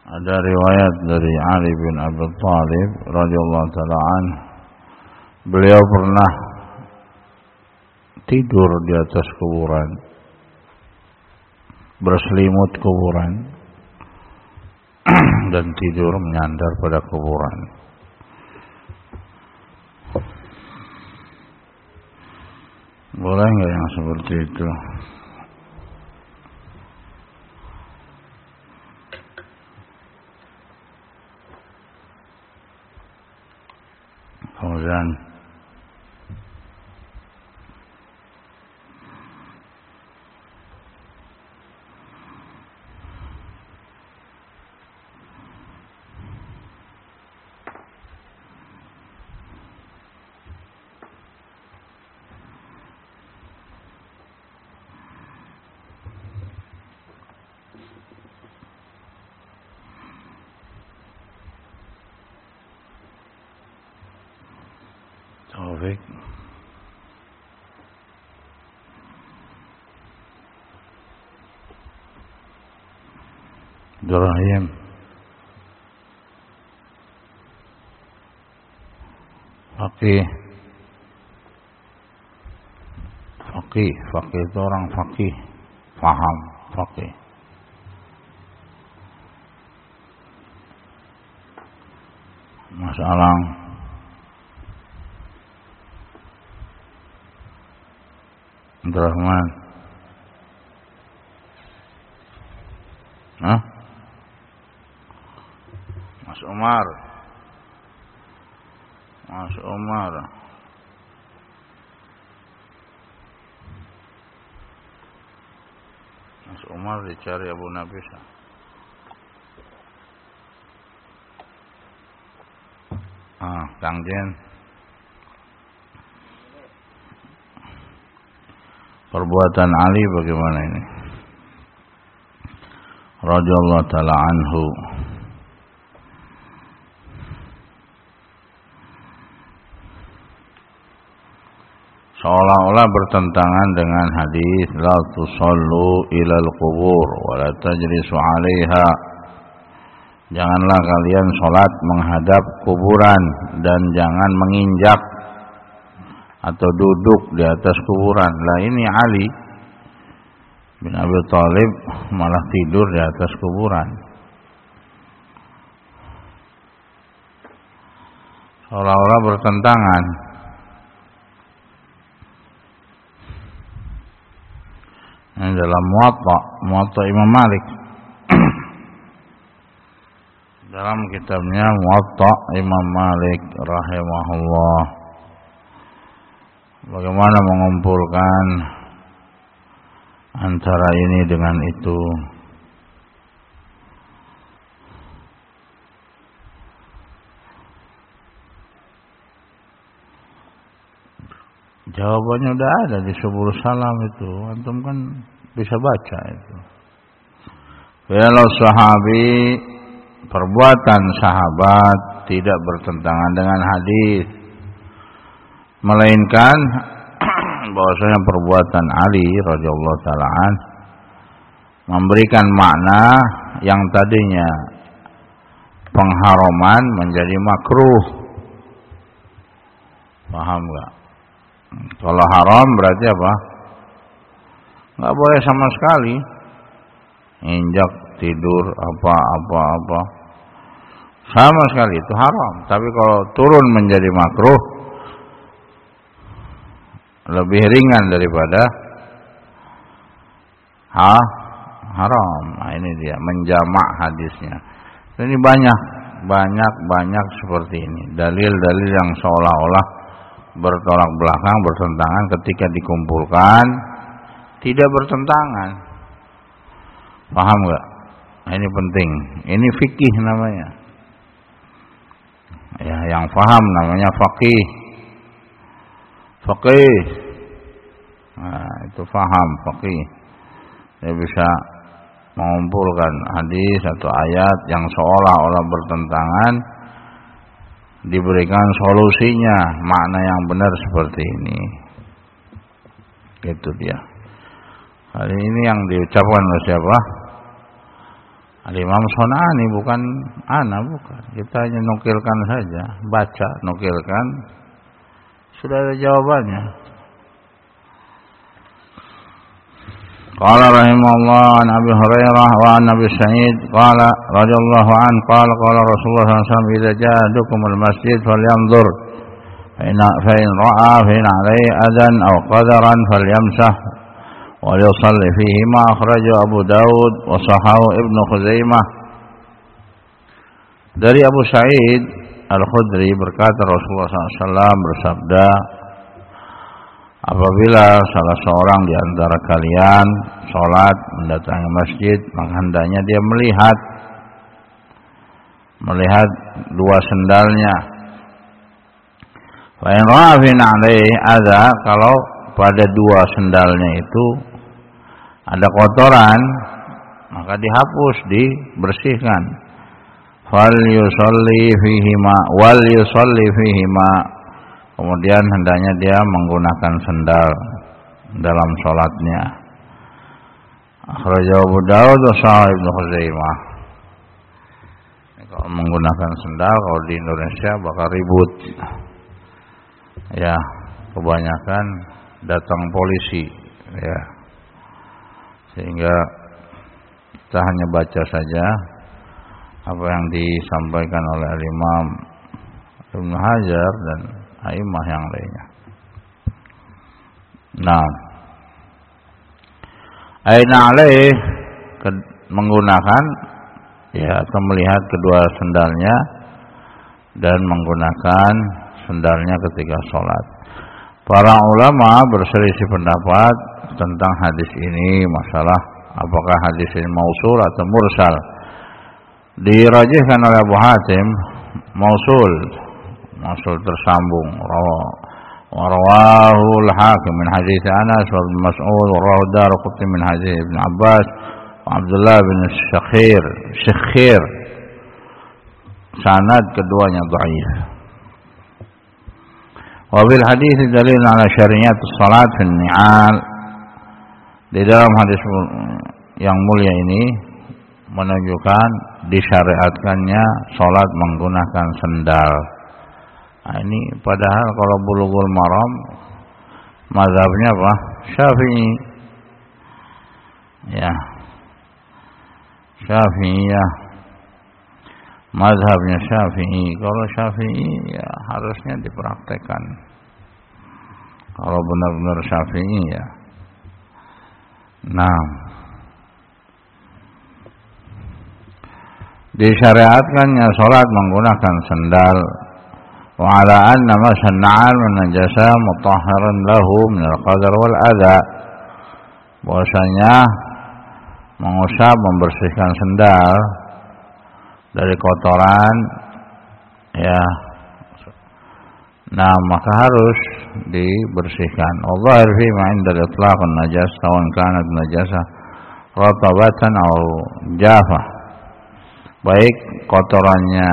Ada riwayat dari Ali bin Abi Thalib radhiyallahu taala an, beliau pernah tidur di atas kuburan, berselimut kuburan dan tidur menyandar pada kuburan. Boleh nggak yang seperti itu? Kemudian Taufik, Ibrahim, Fakih itu orang fakih, faham fakih. Mas Alang, Abdurrahman, Mas Umar, Mas Umar dicari Abu Nabisa. Kang Jen, perbuatan Ali bagaimana ini? Radhiyallahu taala anhu. Seolah-olah bertentangan dengan hadis la tusallu ilal qubur wa la tajlisu 'alaiha. Janganlah kalian salat menghadap kuburan dan jangan menginjak atau duduk di atas kuburan. Lah ini Ali bin Abi Thalib malah tidur di atas kuburan. Seolah-olah bertentangan. Ini dalam Muwatta Imam Malik. Dalam kitabnya Muwatta Imam Malik rahimahullah. Bagaimana mengumpulkan antara ini dengan itu? Jawabannya udah ada di Subul Salam itu. Antum kan bisa baca itu. Kalau sahabi, perbuatan sahabat tidak bertentangan dengan hadis, melainkan bahwasanya perbuatan Ali radhiyallahu taala an memberikan makna yang tadinya pengharaman menjadi makruh. Paham enggak? Kalau haram berarti apa? Enggak boleh sama sekali. Injak, tidur, apa. Sama sekali itu haram. Tapi kalau turun menjadi makruh, lebih ringan daripada haram. Nah, ini dia menjamak hadisnya. Ini banyak seperti ini. Dalil-dalil yang seolah-olah bertolak belakang, bertentangan, ketika dikumpulkan tidak bertentangan. Paham enggak? Nah, ini penting. Ini fikih namanya. Ya, yang paham namanya faqih. Nah, itu paham faqih. Dia bisa mengumpulkan hadis atau ayat yang seolah-olah bertentangan, diberikan solusinya, makna yang benar seperti ini. Itu dia. Hari ini yang diucapkan oleh siapa? Al-Imam Shon'ani, bukan ana, bukan. Kita hanya nukilkan saja, baca, nukilkan, sudah ada jawabannya. Qala rahimahullah an Abi Hurairah wa an Abi Sa'id qala radhiyallahu an qala Rasulullah sallallahu alaihi wasallam idza ja'akumul masjid falyanzur fa in ra'a fa in 'alaihi adan aw qadaran falyamsah wa yusalli fihi ma akhrajahu Abu Daud wa sahahu Ibnu Khuzaimah. Dari Abu Sa'id Al-Khudri berkata Rasulullah SAW bersabda, apabila salah seorang di antara kalian sholat mendatangi masjid, maka hendaknya dia melihat dua sendalnya. Fa in ra'a fi na'laihi adza, kalau pada dua sendalnya itu ada kotoran, maka dihapus, dibersihkan. Fal yusalli fihima wal yusalli fihima, kemudian hendaknya dia menggunakan sendal dalam sholatnya. Akhrajahu Abu Daud wa sahahu Ibnu Khuzaimah. Kalau menggunakan sendal, kalau di Indonesia bakal ribut. Ya, kebanyakan datang polisi, ya. Sehingga kita hanya baca saja apa yang disampaikan oleh Imam Ibnu Hajar dan a'immah yang lainnya. Nah, aina alaih, menggunakan, ya, atau melihat kedua sendalnya dan menggunakan sendalnya ketika sholat. Para ulama berselisih pendapat tentang hadis ini, masalah apakah hadis ini mausul atau mursal. Dirajihkan oleh Abu Hatim mausul tersambung. Rawahu al-Hakim min hadits Anas wa Ibnu Mas'ud wa rawahu Daraqutni min hadits Ibnu Abbas wa Abdullah bin Syakhir. Sanad keduanya dhaif. Wa bil hadits dalil ala syariat salat fi ni'al. Di dalam hadis yang mulia ini menunjukkan disyariatkannya salat menggunakan sendal. Nah, ini padahal kalau Bulughul Maram mazhabnya apa? Syafi'i. Ya. Syafi'iyah. Mazhabnya Syafi'i. Kalau Syafi'i ya harusnya dipraktekkan. Kalau benar-benar Syafi'i ya. Nah, disyariatkannya salat menggunakan sendal. Wa ala anna mashan na'al min najasa mutahharan lahu min al-qadar wal adha. Bahwasanya mengusap, membersihkan sendal dari kotoran, ya, nah maka harus dibersihkan. Allah fi ma inda itlaqan najas sawan kanat najasa ratabatan aw jafah, baik kotorannya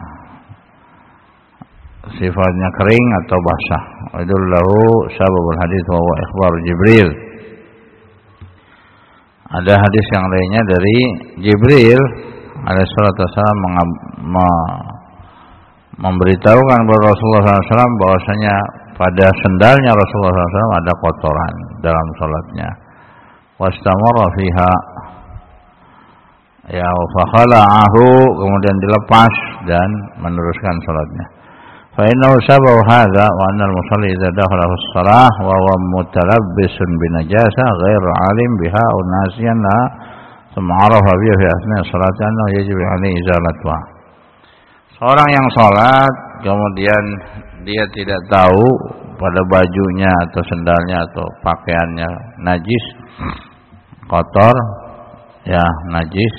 sifatnya kering atau basah. Wadullahu sababul hadits wa huwa ikhbar Jibril. Ada hadis yang lainnya dari Jibril alaihissalatu wassalam memberitahukan kepada Rasulullah SAW bahwasanya pada sendalnya Rasulullah SAW ada kotoran dalam salatnya. Wastamara fiha, ya, fakhala'ahu, kemudian dilepas dan meneruskan salatnya. Fa innahu sababu hadza wa anna al-musalli idza dakhala fi shalah wa huwa mutalabbisun bi najasa ghairu alim biha aw nasiyan la thumma arafa biha fi asna' salati annahu yajibu alaihi izalatuha. Seorang yang salat kemudian dia tidak tahu pada bajunya atau sendalnya atau pakaiannya najis, kotor, ya, najis,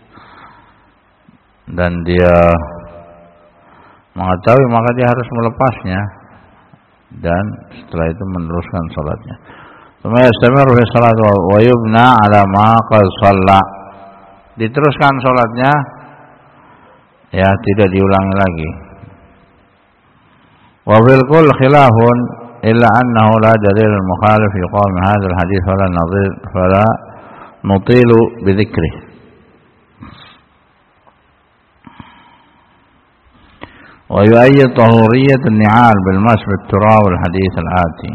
dan dia mengetahui, maka dia harus melepasnya dan setelah itu meneruskan salatnya. Kemudian yastamiru fi salat wa yubna ala ma qad shalla. Diteruskan salatnya, ya, tidak diulangi lagi. Wa fil kull khilafun illa annahu la dalil mukhalif fi qawm hadha al hadith fala nutilu bi dhikrih. Wa yu'ayyid tahuriyyat an-ni'al bil mas bit turab wal hadits al-ati.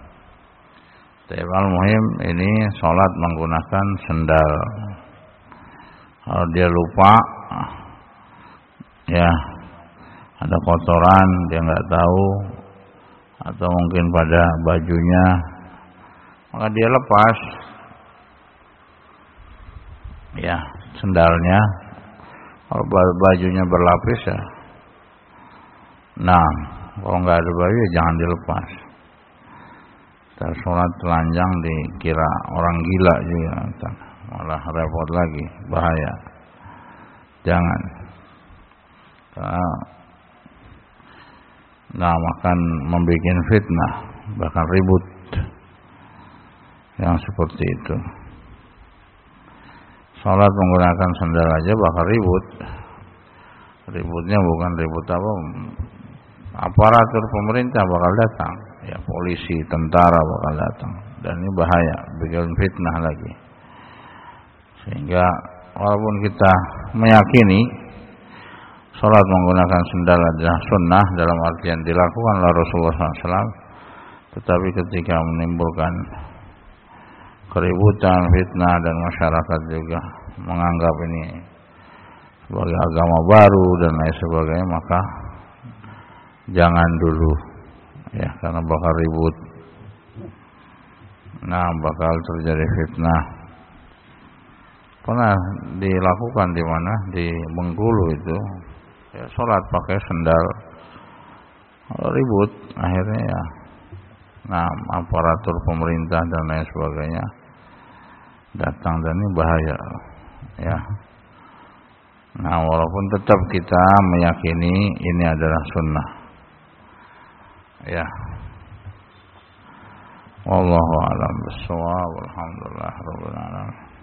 Al-muhim ini salat menggunakan sendal. Kalau dia lupa, ya ada kotoran dia nggak tahu, atau mungkin pada bajunya, maka dia lepas ya sendalnya. Kalau bajunya berlapis ya, nah kalau nggak ada baju ya jangan dilepas. Kita sholat telanjang dikira orang gila juga, malah repot lagi, bahaya. Jangan. Nah, akan membuat fitnah, bahkan ribut yang seperti itu. Sholat menggunakan sandal aja bakal ribut. Ributnya bukan ribut apa, aparatur pemerintah bakal datang, ya polisi, tentara bakal datang, dan ini bahaya, bikin fitnah lagi. Sehingga walaupun kita meyakini sholat menggunakan sandal adalah sunnah dalam artian dilakukan oleh Rasulullah SAW, tetapi ketika menimbulkan keributan, fitnah, dan masyarakat juga menganggap ini sebagai agama baru dan lain sebagainya, maka jangan dulu, ya, karena bakal ribut. Nah, bakal terjadi fitnah. Pernah dilakukan di mana? Di Bengkulu itu, ya, sholat pakai sendal, ribut, akhirnya ya, nah, aparatur pemerintah dan lain sebagainya datang, dan ini bahaya, ya. Nah, walaupun tetap kita meyakini ini adalah sunnah, ya. Wallahu a'lam bishawab. Alhamdulillah rabbil alamin.